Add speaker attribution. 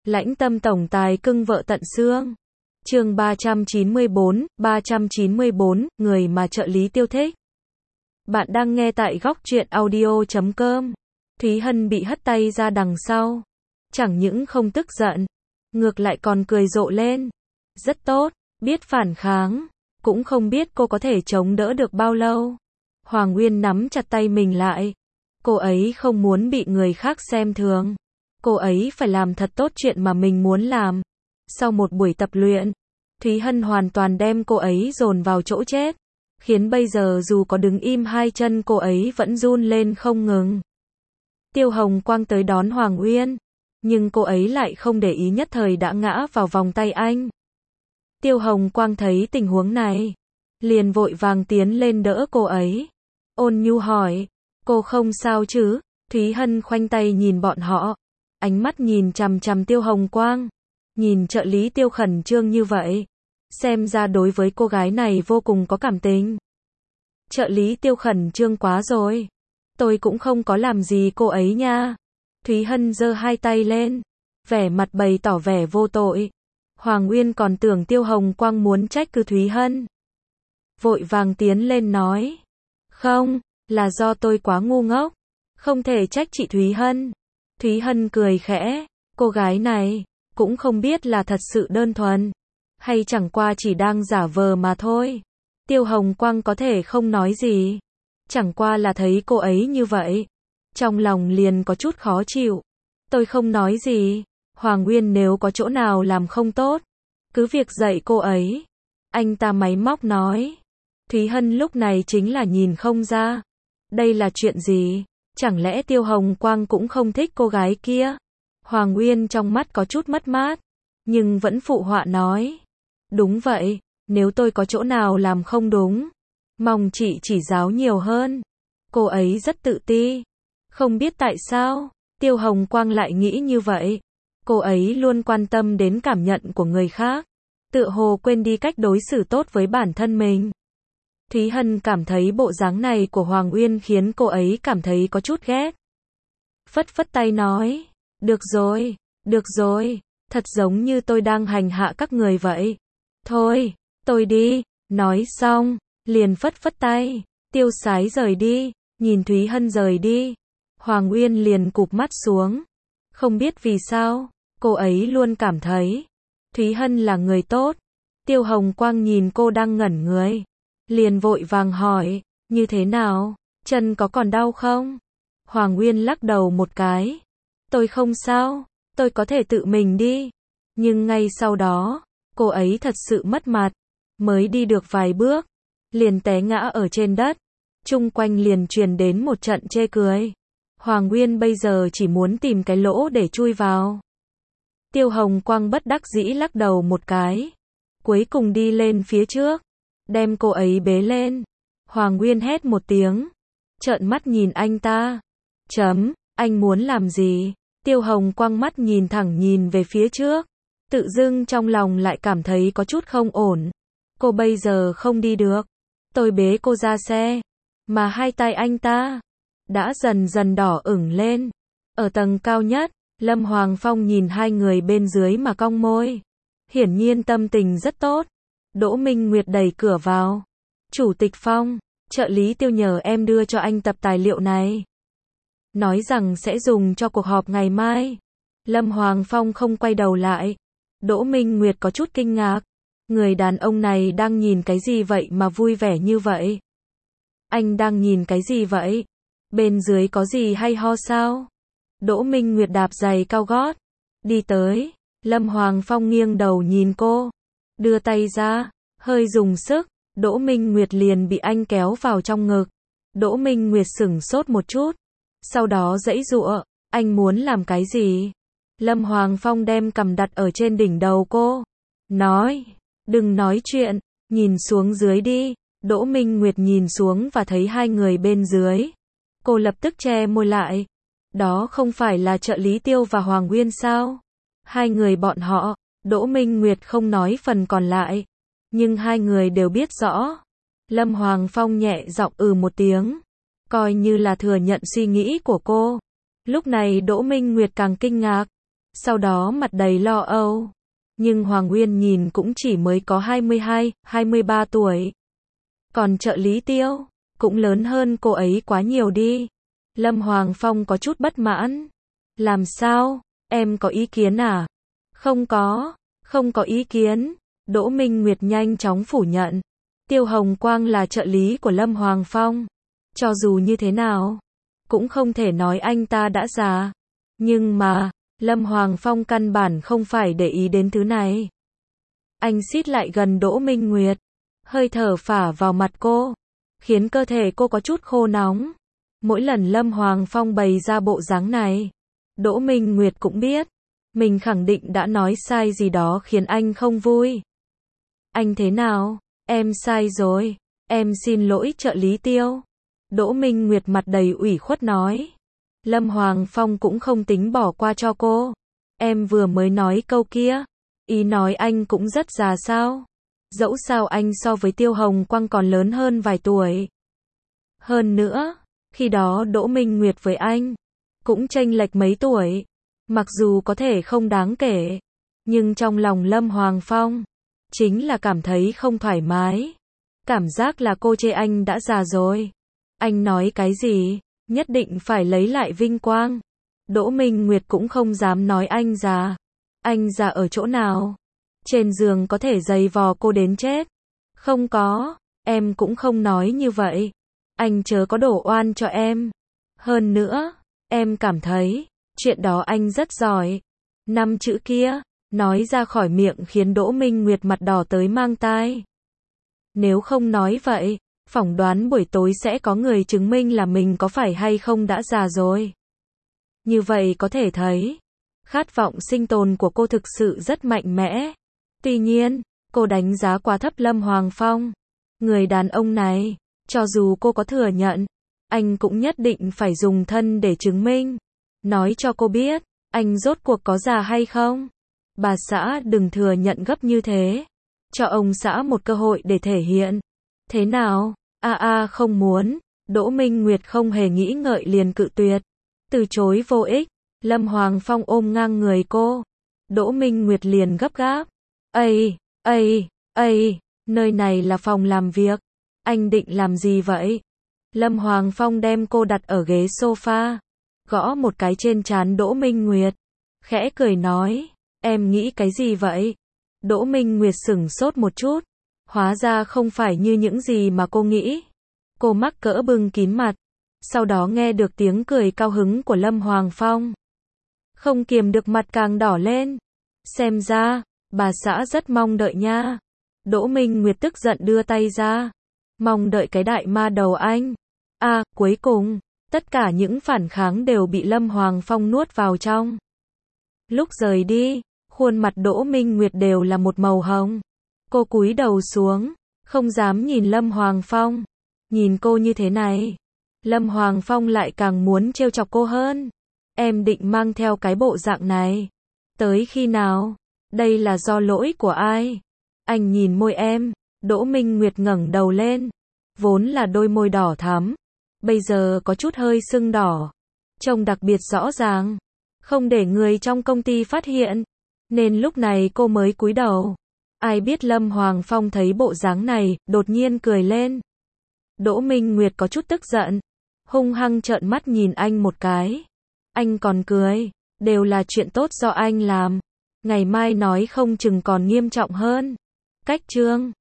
Speaker 1: Lãnh tâm tổng tài cưng vợ tận xương. Chương 394, người mà trợ lý Tiêu thích. Bạn đang nghe tại góc truyện audio.com. Thúy Hân bị hất tay ra đằng sau. Chẳng những không tức giận, ngược lại còn cười rộ lên. Rất tốt, biết phản kháng, cũng không biết cô có thể chống đỡ được bao lâu. Hoàng Uyên nắm chặt tay mình lại. Cô ấy không muốn bị người khác xem thường. Cô ấy phải làm thật tốt chuyện mà mình muốn làm. Sau một buổi tập luyện, Thúy Hân hoàn toàn đem cô ấy dồn vào chỗ chết, khiến bây giờ dù có đứng im hai chân cô ấy vẫn run lên không ngừng. Tiêu Hồng Quang tới đón Hoàng Uyên, nhưng cô ấy lại không để ý, nhất thời đã ngã vào vòng tay anh. Tiêu Hồng Quang thấy tình huống này, liền vội vàng tiến lên đỡ cô ấy. Ôn nhu hỏi, cô không sao chứ? Thúy Hân khoanh tay nhìn bọn họ, ánh mắt nhìn chằm chằm Tiêu Hồng Quang. Nhìn trợ lý Tiêu khẩn trương như vậy, xem ra đối với cô gái này vô cùng có cảm tình. Trợ lý Tiêu khẩn trương quá rồi. Tôi cũng không có làm gì cô ấy nha. Thúy Hân giơ hai tay lên, vẻ mặt bày tỏ vẻ vô tội. Hoàng Uyên còn tưởng Tiêu Hồng Quang muốn trách cứ Thúy Hân, vội vàng tiến lên nói, không, là do tôi quá ngu ngốc, không thể trách chị Thúy Hân. Thúy Hân cười khẽ, cô gái này cũng không biết là thật sự đơn thuần, hay chẳng qua chỉ đang giả vờ mà thôi. Tiêu Hồng Quang có thể không nói gì, chẳng qua là thấy cô ấy như vậy, trong lòng liền có chút khó chịu. Tôi không nói gì, Hoàng Uyên nếu có chỗ nào làm không tốt, cứ việc dạy cô ấy. Anh ta máy móc nói. Thúy Hân lúc này chính là nhìn không ra. Đây là chuyện gì? Chẳng lẽ Tiêu Hồng Quang cũng không thích cô gái kia? Hoàng Uyên trong mắt có chút mất mát, nhưng vẫn phụ họa nói. Đúng vậy, nếu tôi có chỗ nào làm không đúng, mong chị chỉ giáo nhiều hơn. Cô ấy rất tự ti. Không biết tại sao, Tiêu Hồng Quang lại nghĩ như vậy. Cô ấy luôn quan tâm đến cảm nhận của người khác, tựa hồ quên đi cách đối xử tốt với bản thân mình. Thúy Hân cảm thấy bộ dáng này của Hoàng Uyên khiến cô ấy cảm thấy có chút ghét. Phất phất tay nói, được rồi, thật giống như tôi đang hành hạ các người vậy. Thôi, tôi đi, nói xong, liền phất phất tay, tiêu sái rời đi. Nhìn Thúy Hân rời đi, Hoàng Uyên liền cụp mắt xuống. Không biết vì sao, cô ấy luôn cảm thấy Thúy Hân là người tốt. Tiêu Hồng Quang nhìn cô đang ngẩn người, liền vội vàng hỏi, như thế nào, chân có còn đau không? Hoàng Uyên lắc đầu một cái, tôi không sao, tôi có thể tự mình đi. Nhưng ngay sau đó, cô ấy thật sự mất mặt, mới đi được vài bước, liền té ngã ở trên đất. Chung quanh liền truyền đến một trận chê cười. Hoàng Uyên bây giờ chỉ muốn tìm cái lỗ để chui vào. Tiêu Hồng Quang bất đắc dĩ lắc đầu một cái, cuối cùng đi lên phía trước, đem cô ấy bế lên. Hoàng Uyên hét một tiếng, trợn mắt nhìn anh ta. Anh muốn làm gì? Tiêu Hồng Quang mắt nhìn thẳng nhìn về phía trước, tự dưng trong lòng lại cảm thấy có chút không ổn. Cô bây giờ không đi được, tôi bế cô ra xe. Mà hai tay anh ta đã dần dần đỏ ửng lên. Ở tầng cao nhất, Lâm Hoàng Phong nhìn hai người bên dưới mà cong môi, hiển nhiên tâm tình rất tốt. Đỗ Minh Nguyệt đẩy cửa vào. Chủ tịch Phong, trợ lý Tiêu nhờ em đưa cho anh tập tài liệu này, nói rằng sẽ dùng cho cuộc họp ngày mai. Lâm Hoàng Phong không quay đầu lại. Đỗ Minh Nguyệt có chút kinh ngạc. Người đàn ông này đang nhìn cái gì vậy mà vui vẻ như vậy? Anh đang nhìn cái gì vậy? Bên dưới có gì hay ho sao? Đỗ Minh Nguyệt đạp giày cao gót, đi tới. Lâm Hoàng Phong nghiêng đầu nhìn cô, đưa tay ra, hơi dùng sức. Đỗ Minh Nguyệt liền bị anh kéo vào trong ngực. Đỗ Minh Nguyệt sửng sốt một chút, sau đó giãy giụa. Anh muốn làm cái gì? Lâm Hoàng Phong đem cằm đặt ở trên đỉnh đầu cô, nói, đừng nói chuyện, nhìn xuống dưới đi. Đỗ Minh Nguyệt nhìn xuống và thấy hai người bên dưới. Cô lập tức che môi lại. Đó không phải là trợ lý Tiêu và Hoàng Uyên sao? Hai người bọn họ. Đỗ Minh Nguyệt không nói phần còn lại, nhưng hai người đều biết rõ. Lâm Hoàng Phong nhẹ giọng một tiếng, coi như là thừa nhận suy nghĩ của cô. Lúc này Đỗ Minh Nguyệt càng kinh ngạc. sau đó mặt đầy lo âu. Nhưng Hoàng Uyên nhìn cũng chỉ mới có 22, 23 tuổi. Còn trợ lý Tiêu, cũng lớn hơn cô ấy quá nhiều đi. Lâm Hoàng Phong có chút bất mãn. Làm sao? Em có ý kiến à? Không có ý kiến. Đỗ Minh Nguyệt nhanh chóng phủ nhận. Tiêu Hồng Quang là trợ lý của Lâm Hoàng Phong. Cho dù như thế nào, cũng không thể nói anh ta đã già. Nhưng mà, Lâm Hoàng Phong căn bản không phải để ý đến thứ này. Anh xít lại gần Đỗ Minh Nguyệt, hơi thở phả vào mặt cô, khiến cơ thể cô có chút khô nóng. Mỗi lần Lâm Hoàng Phong bày ra bộ dáng này, Đỗ Minh Nguyệt cũng biết, mình khẳng định đã nói sai gì đó khiến anh không vui. Anh thế nào? Em sai rồi, em xin lỗi trợ lý Tiêu. Đỗ Minh Nguyệt mặt đầy ủy khuất nói. Lâm Hoàng Phong cũng không tính bỏ qua cho cô. Em vừa mới nói câu kia, ý nói anh cũng rất già sao? Dẫu sao anh so với Tiêu Hồng Quang còn lớn hơn vài tuổi. Hơn nữa, khi đó Đỗ Minh Nguyệt với anh cũng chênh lệch mấy tuổi. Mặc dù có thể không đáng kể, nhưng trong lòng Lâm Hoàng Phong chính là cảm thấy không thoải mái. Cảm giác là cô chê anh đã già rồi. Anh nói cái gì? Nhất định phải lấy lại vinh quang. Đỗ Minh Nguyệt cũng không dám nói anh già. Anh già ở chỗ nào? Trên giường có thể giày vò cô đến chết. Không có, em cũng không nói như vậy. Anh chớ có đổ oan cho em. Hơn nữa, em cảm thấy, chuyện đó anh rất giỏi. 5 chữ kia, nói ra khỏi miệng khiến Đỗ Minh Nguyệt mặt đỏ tới mang tai. Nếu không nói vậy, phỏng đoán buổi tối sẽ có người chứng minh là mình có phải hay không đã già rồi. Như vậy có thể thấy, khát vọng sinh tồn của cô thực sự rất mạnh mẽ. Tuy nhiên, cô đánh giá quá thấp Lâm Hoàng Phong. Người đàn ông này, cho dù cô có thừa nhận, anh cũng nhất định phải dùng thân để chứng minh. Nói cho cô biết, anh rốt cuộc có già hay không. Bà xã đừng thừa nhận gấp như thế. Cho ông xã một cơ hội để thể hiện. Thế nào? Không muốn. Đỗ Minh Nguyệt không hề nghĩ ngợi liền cự tuyệt. Từ chối vô ích. Lâm Hoàng Phong ôm ngang người cô. Đỗ Minh Nguyệt liền gấp gáp. Nơi này là phòng làm việc. Anh định làm gì vậy? Lâm Hoàng Phong đem cô đặt ở ghế sofa, gõ một cái trên trán Đỗ Minh Nguyệt. Khẽ cười nói, em nghĩ cái gì vậy? Đỗ Minh Nguyệt sửng sốt một chút. Hóa ra không phải như những gì mà cô nghĩ. Cô mắc cỡ bưng kín mặt. Sau đó nghe được tiếng cười cao hứng của Lâm Hoàng Phong. Không kiềm được mặt càng đỏ lên. Xem ra, bà xã rất mong đợi nha. Đỗ Minh Nguyệt tức giận đưa tay ra. Mong đợi cái đại ma đầu anh. Cuối cùng, tất cả những phản kháng đều bị Lâm Hoàng Phong nuốt vào trong. Lúc rời đi, khuôn mặt Đỗ Minh Nguyệt đều là một màu hồng. Cô cúi đầu xuống, không dám nhìn Lâm Hoàng Phong. Nhìn cô như thế này, Lâm Hoàng Phong lại càng muốn trêu chọc cô hơn. Em định mang theo cái bộ dạng này tới khi nào? Đây là do lỗi của ai? Anh nhìn môi em. Đỗ Minh Nguyệt ngẩng đầu lên. Vốn là đôi môi đỏ thắm, bây giờ có chút hơi sưng đỏ. Trông đặc biệt rõ ràng. Không để người trong công ty phát hiện, nên lúc này cô mới cúi đầu. Ai biết Lâm Hoàng Phong thấy bộ dáng này, đột nhiên cười lên. Đỗ Minh Nguyệt có chút tức giận, hung hăng trợn mắt nhìn anh một cái. Anh còn cười, đều là chuyện tốt do anh làm. Ngày mai nói không chừng còn nghiêm trọng hơn. Cách chương